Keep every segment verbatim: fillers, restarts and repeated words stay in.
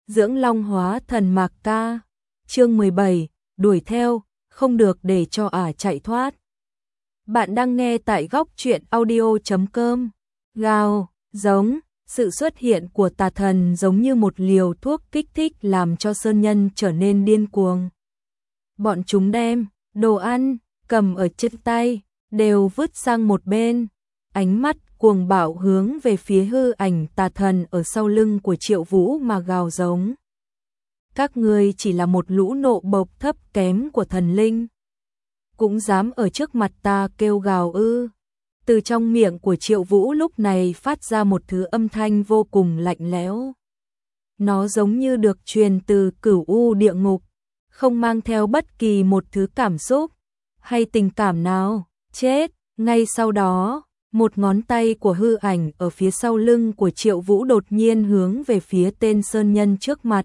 dưỡng long hóa thần Mạc Ca. Chương mười bảy, đuổi theo, không được để cho ả chạy thoát. Bạn đang nghe tại góc truyện audio chấm com. Gào, giống, sự xuất hiện của tà thần giống như một liều thuốc kích thích làm cho sơn nhân trở nên điên cuồng. Bọn chúng đem đồ ăn cầm ở trên tay đều vứt sang một bên, ánh mắt cuồng bạo hướng về phía hư ảnh tà thần ở sau lưng của Triệu Vũ mà gào giống. Các ngươi chỉ là một lũ nộ bộc thấp kém của thần linh, cũng dám ở trước mặt ta kêu gào ư? Từ trong miệng của Triệu Vũ lúc này phát ra một thứ âm thanh vô cùng lạnh lẽo. Nó giống như được truyền từ cửu u địa ngục, không mang theo bất kỳ một thứ cảm xúc hay tình cảm nào. Chết! Ngay sau đó, một ngón tay của hư ảnh ở phía sau lưng của Triệu Vũ đột nhiên hướng về phía tên sơn nhân trước mặt.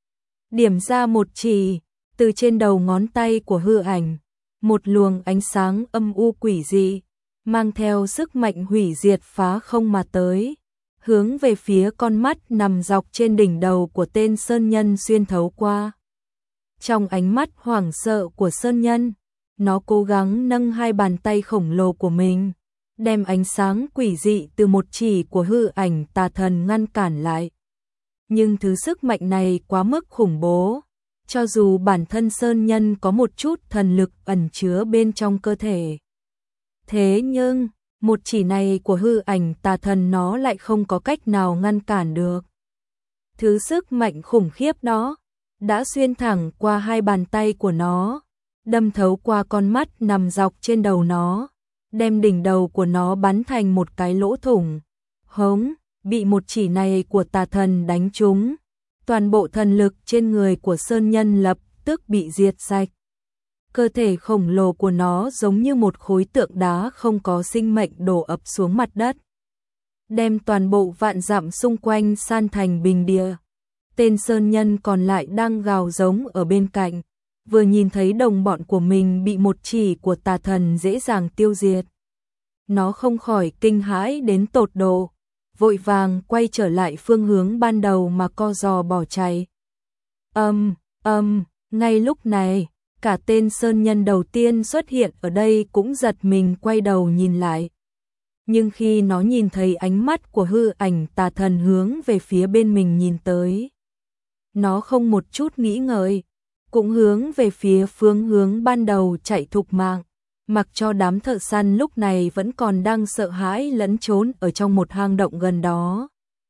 Điểm ra một chỉ, từ trên đầu ngón tay của hư ảnh, một luồng ánh sáng âm u quỷ dị, mang theo sức mạnh hủy diệt phá không mà tới, hướng về phía con mắt nằm dọc trên đỉnh đầu của tên sơn nhân xuyên thấu qua. Trong ánh mắt hoảng sợ của sơn nhân, nó cố gắng nâng hai bàn tay khổng lồ của mình, đem ánh sáng quỷ dị từ một chỉ của hư ảnh tà thần ngăn cản lại. Nhưng thứ sức mạnh này quá mức khủng bố, cho dù bản thân sơn nhân có một chút thần lực ẩn chứa bên trong cơ thể. Thế nhưng, một chỉ này của hư ảnh tà thần nó lại không có cách nào ngăn cản được. Thứ sức mạnh khủng khiếp đó đã xuyên thẳng qua hai bàn tay của nó, đâm thấu qua con mắt nằm dọc trên đầu nó, đem đỉnh đầu của nó bắn thành một cái lỗ thủng. Hống, bị một chỉ này của tà thần đánh trúng, toàn bộ thần lực trên người của sơn nhân lập tức bị diệt sạch. Cơ thể khổng lồ của nó giống như một khối tượng đá không có sinh mệnh đổ ập xuống mặt đất, đem toàn bộ vạn dặm xung quanh san thành bình địa. Tên sơn nhân còn lại đang gào giống ở bên cạnh, vừa nhìn thấy đồng bọn của mình bị một chỉ của tà thần dễ dàng tiêu diệt. Nó không khỏi kinh hãi đến tột độ, vội vàng quay trở lại phương hướng ban đầu mà co giò bỏ chạy. Âm, âm, ngay lúc này, cả tên sơn nhân đầu tiên xuất hiện ở đây cũng giật mình quay đầu nhìn lại. Nhưng khi nó nhìn thấy ánh mắt của hư ảnh tà thần hướng về phía bên mình nhìn tới, nó không một chút nghĩ ngợi, cũng hướng về phía phương hướng ban đầu chạy thục mạng, mặc cho đám thợ săn lúc này vẫn còn đang sợ hãi lẫn trốn ở trong một hang động gần đó.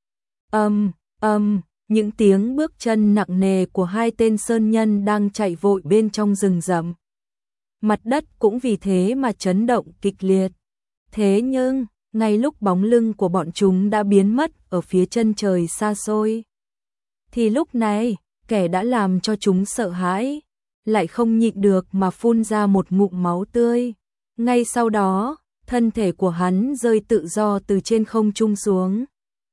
Âm, âm, những tiếng bước chân nặng nề của hai tên sơn nhân đang chạy vội bên trong rừng rậm. Mặt đất cũng vì thế mà chấn động kịch liệt. Thế nhưng, ngay lúc bóng lưng của bọn chúng đã biến mất ở phía chân trời xa xôi, thì lúc này, kẻ đã làm cho chúng sợ hãi lại không nhịn được mà phun ra một ngụm máu tươi. Ngay sau đó, thân thể của hắn rơi tự do từ trên không trung xuống.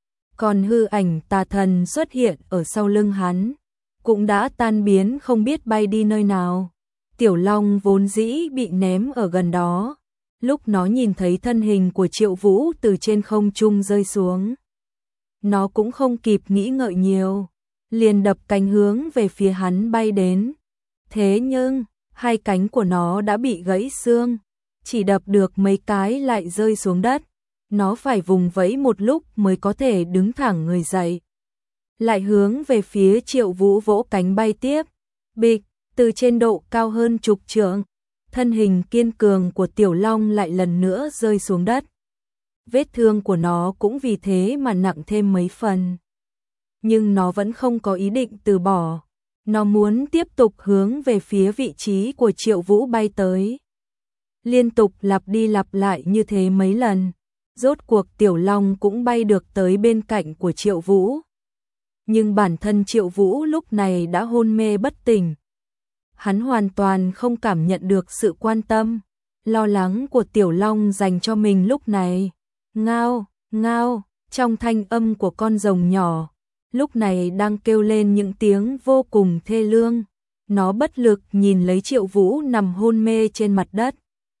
Còn hư ảnh tà thần xuất hiện ở sau lưng hắn, cũng đã tan biến không biết bay đi nơi nào. Tiểu Long vốn dĩ bị ném ở gần đó, lúc nó nhìn thấy thân hình của Triệu Vũ từ trên không trung rơi xuống, nó cũng không kịp nghĩ ngợi nhiều, liền đập cánh hướng về phía hắn bay đến. Thế nhưng, hai cánh của nó đã bị gãy xương, chỉ đập được mấy cái lại rơi xuống đất. Nó phải vùng vẫy một lúc mới có thể đứng thẳng người dậy. Lại hướng về phía Triệu Vũ vỗ cánh bay tiếp. Bịch, từ trên độ cao hơn chục trượng, thân hình kiên cường của Tiểu Long lại lần nữa rơi xuống đất. Vết thương của nó cũng vì thế mà nặng thêm mấy phần. Nhưng nó vẫn không có ý định từ bỏ. Nó muốn tiếp tục hướng về phía vị trí của Triệu Vũ bay tới. Liên tục lặp đi lặp lại như thế mấy lần, rốt cuộc Tiểu Long cũng bay được tới bên cạnh của Triệu Vũ. Nhưng bản thân Triệu Vũ lúc này đã hôn mê bất tỉnh. Hắn hoàn toàn không cảm nhận được sự quan tâm, lo lắng của Tiểu Long dành cho mình lúc này. Ngao, ngao, trong thanh âm của con rồng nhỏ, lúc này đang kêu lên những tiếng vô cùng thê lương. Nó bất lực nhìn lấy Triệu Vũ nằm hôn mê trên mặt đất,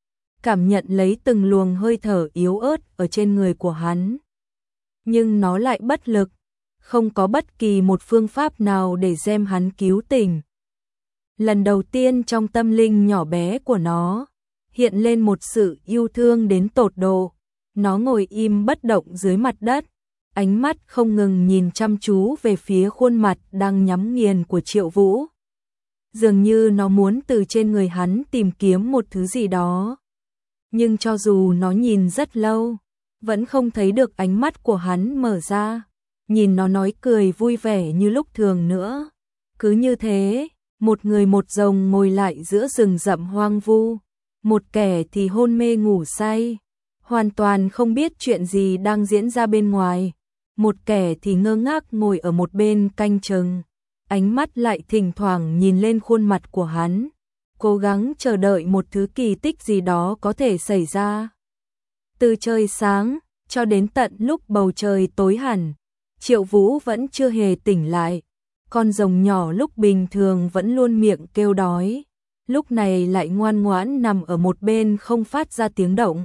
cảm nhận lấy từng luồng hơi thở yếu ớt ở trên người của hắn. Nhưng nó lại bất lực, không có bất kỳ một phương pháp nào để đem hắn cứu tỉnh. Lần đầu tiên trong tâm linh nhỏ bé của nó, hiện lên một sự yêu thương đến tột độ. Nó ngồi im bất động dưới mặt đất, ánh mắt không ngừng nhìn chăm chú về phía khuôn mặt đang nhắm nghiền của Triệu Vũ. Dường như nó muốn từ trên người hắn tìm kiếm một thứ gì đó. Nhưng cho dù nó nhìn rất lâu, vẫn không thấy được ánh mắt của hắn mở ra. Nhìn nó nói cười vui vẻ như lúc thường nữa. Cứ như thế, một người một rồng ngồi lại giữa rừng rậm hoang vu. Một kẻ thì hôn mê ngủ say, hoàn toàn không biết chuyện gì đang diễn ra bên ngoài. Một kẻ thì ngơ ngác ngồi ở một bên canh chừng, ánh mắt lại thỉnh thoảng nhìn lên khuôn mặt của hắn, cố gắng chờ đợi một thứ kỳ tích gì đó có thể xảy ra. Từ trời sáng cho đến tận lúc bầu trời tối hẳn, Triệu Vũ vẫn chưa hề tỉnh lại. Con rồng nhỏ lúc bình thường vẫn luôn miệng kêu đói, lúc này lại ngoan ngoãn nằm ở một bên không phát ra tiếng động.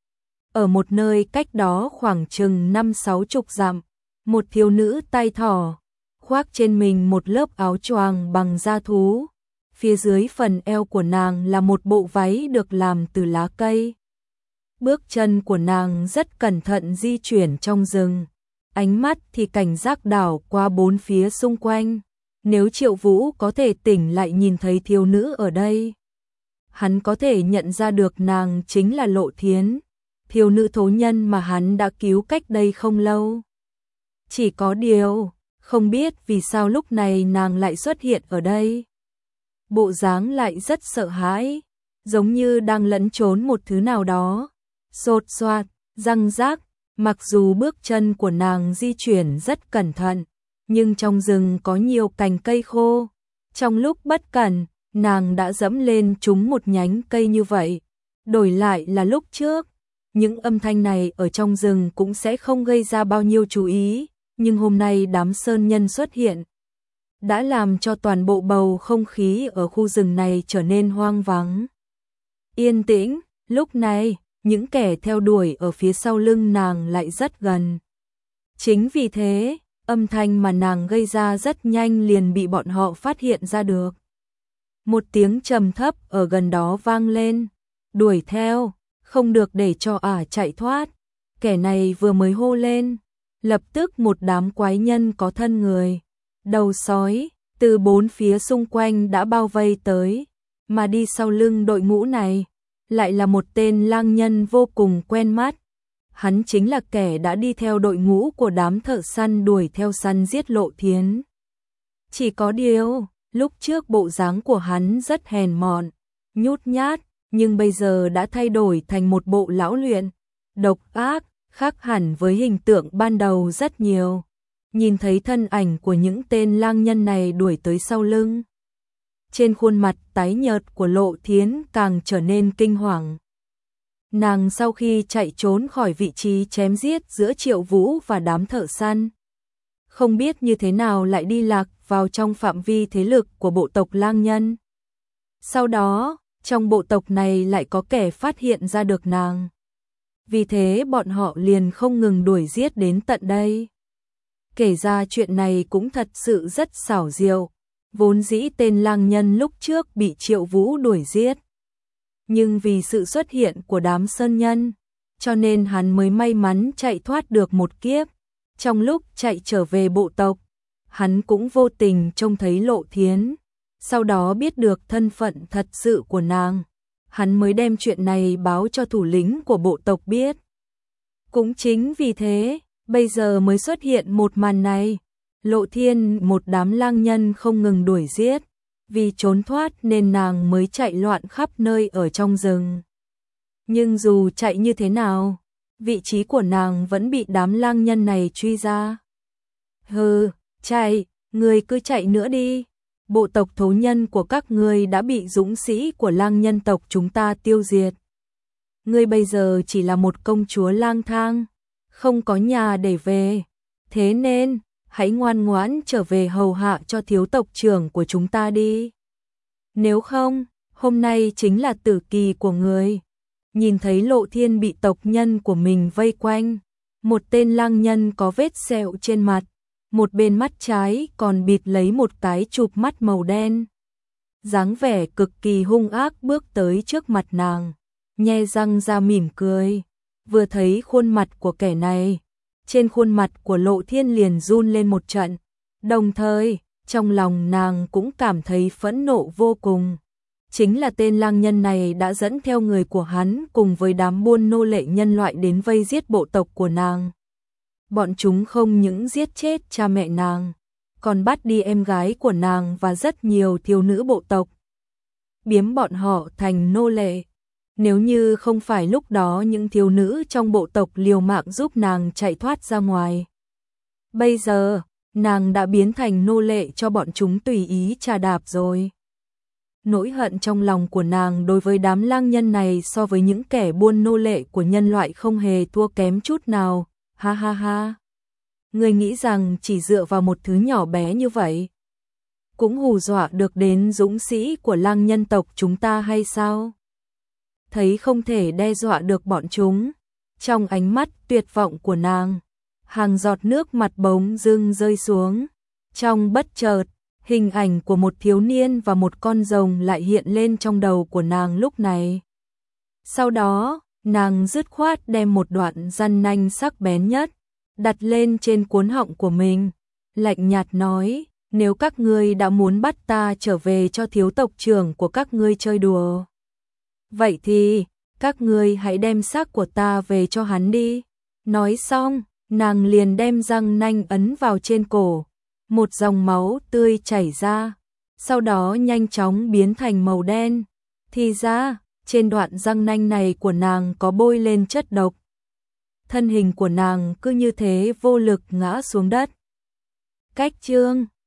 Ở một nơi cách đó khoảng chừng năm sáu chục dặm, một thiếu nữ tay thỏ, khoác trên mình một lớp áo choàng bằng da thú. Phía dưới phần eo của nàng là một bộ váy được làm từ lá cây. Bước chân của nàng rất cẩn thận di chuyển trong rừng, ánh mắt thì cảnh giác đảo qua bốn phía xung quanh. Nếu Triệu Vũ có thể tỉnh lại nhìn thấy thiếu nữ ở đây, hắn có thể nhận ra được nàng chính là Lộ Thiến, thiếu nữ thố nhân mà hắn đã cứu cách đây không lâu. Chỉ có điều, không biết vì sao lúc này nàng lại xuất hiện ở đây. Bộ dáng lại rất sợ hãi, giống như đang lẫn trốn một thứ nào đó. Xột xoạt, răng rác, mặc dù bước chân của nàng di chuyển rất cẩn thận, nhưng trong rừng có nhiều cành cây khô. Trong lúc bất cẩn, nàng đã dẫm lên trúng một nhánh cây như vậy. Đổi lại là lúc trước, những âm thanh này ở trong rừng cũng sẽ không gây ra bao nhiêu chú ý, nhưng hôm nay đám sơn nhân xuất hiện, đã làm cho toàn bộ bầu không khí ở khu rừng này trở nên hoang vắng. Yên tĩnh, lúc này, những kẻ theo đuổi ở phía sau lưng nàng lại rất gần. Chính vì thế, âm thanh mà nàng gây ra rất nhanh liền bị bọn họ phát hiện ra được. Một tiếng trầm thấp ở gần đó vang lên, đuổi theo, không được để cho ả chạy thoát. Kẻ này vừa mới hô lên, lập tức một đám quái nhân có thân người, đầu sói, từ bốn phía xung quanh đã bao vây tới, mà đi sau lưng đội ngũ này, lại là một tên lang nhân vô cùng quen mắt. Hắn chính là kẻ đã đi theo đội ngũ của đám thợ săn đuổi theo săn giết Lộ Thiến. Chỉ có điều, lúc trước bộ dáng của hắn rất hèn mọn, nhút nhát, nhưng bây giờ đã thay đổi thành một bộ lão luyện, độc ác, khác hẳn với hình tượng ban đầu rất nhiều. Nhìn thấy thân ảnh của những tên lang nhân này đuổi tới sau lưng, trên khuôn mặt tái nhợt của Lộ Thiến càng trở nên kinh hoàng. Nàng sau khi chạy trốn khỏi vị trí chém giết giữa Triệu Vũ và đám thợ săn, không biết như thế nào lại đi lạc vào trong phạm vi thế lực của bộ tộc lang nhân. Sau đó, trong bộ tộc này lại có kẻ phát hiện ra được nàng. Vì thế bọn họ liền không ngừng đuổi giết đến tận đây. Kể ra chuyện này cũng thật sự rất xảo diệu. Vốn dĩ tên lang nhân lúc trước bị Triệu Vũ đuổi giết, nhưng vì sự xuất hiện của đám sơn nhân, cho nên hắn mới may mắn chạy thoát được một kiếp. Trong lúc chạy trở về bộ tộc, hắn cũng vô tình trông thấy Lộ Thiến, sau đó biết được thân phận thật sự của nàng. Hắn mới đem chuyện này báo cho thủ lĩnh của bộ tộc biết. Cũng chính vì thế, bây giờ mới xuất hiện một màn này. Lộ Thiên một đám lang nhân không ngừng đuổi giết, vì trốn thoát nên nàng mới chạy loạn khắp nơi ở trong rừng. Nhưng dù chạy như thế nào, vị trí của nàng vẫn bị đám lang nhân này truy ra. Hừ, chạy, người cứ chạy nữa đi. Bộ tộc thố nhân của các ngươi đã bị dũng sĩ của lang nhân tộc chúng ta tiêu diệt. Ngươi bây giờ chỉ là một công chúa lang thang, không có nhà để về. Thế nên, hãy ngoan ngoãn trở về hầu hạ cho thiếu tộc trưởng của chúng ta đi. Nếu không, hôm nay chính là tử kỳ của người. Nhìn thấy Lộ Thiên bị tộc nhân của mình vây quanh, một tên lang nhân có vết sẹo trên mặt, một bên mắt trái còn bịt lấy một cái chụp mắt màu đen. Dáng vẻ cực kỳ hung ác bước tới trước mặt nàng, nhe răng ra mỉm cười. Vừa thấy khuôn mặt của kẻ này, trên khuôn mặt của Lộ Thiên liền run lên một trận, đồng thời, trong lòng nàng cũng cảm thấy phẫn nộ vô cùng. Chính là tên lang nhân này đã dẫn theo người của hắn cùng với đám buôn nô lệ nhân loại đến vây giết bộ tộc của nàng. Bọn chúng không những giết chết cha mẹ nàng, còn bắt đi em gái của nàng và rất nhiều thiếu nữ bộ tộc, biếm bọn họ thành nô lệ. Nếu như không phải lúc đó những thiếu nữ trong bộ tộc liều mạng giúp nàng chạy thoát ra ngoài, bây giờ, nàng đã biến thành nô lệ cho bọn chúng tùy ý trà đạp rồi. Nỗi hận trong lòng của nàng đối với đám lang nhân này so với những kẻ buôn nô lệ của nhân loại không hề thua kém chút nào. Ha ha ha. Ngươi nghĩ rằng chỉ dựa vào một thứ nhỏ bé như vậy cũng hù dọa được đến dũng sĩ của lang nhân tộc chúng ta hay sao? Thấy không thể đe dọa được bọn chúng, trong ánh mắt tuyệt vọng của nàng, hàng giọt nước mặt bỗng dưng rơi xuống. Trong bất chợt, hình ảnh của một thiếu niên và một con rồng lại hiện lên trong đầu của nàng lúc này. Sau đó, nàng dứt khoát đem một đoạn răn nanh sắc bén nhất đặt lên trên cuốn họng của mình, lạnh nhạt nói: nếu các ngươi đã muốn bắt ta trở về cho thiếu tộc trưởng của các ngươi chơi đùa, vậy thì các ngươi hãy đem xác của ta về cho hắn đi. Nói xong, nàng liền đem răng nanh ấn vào trên cổ, một dòng máu tươi chảy ra, sau đó nhanh chóng biến thành màu đen. Thì ra, trên đoạn răng nanh này của nàng có bôi lên chất độc. Thân hình của nàng cứ như thế vô lực ngã xuống đất. Cách chương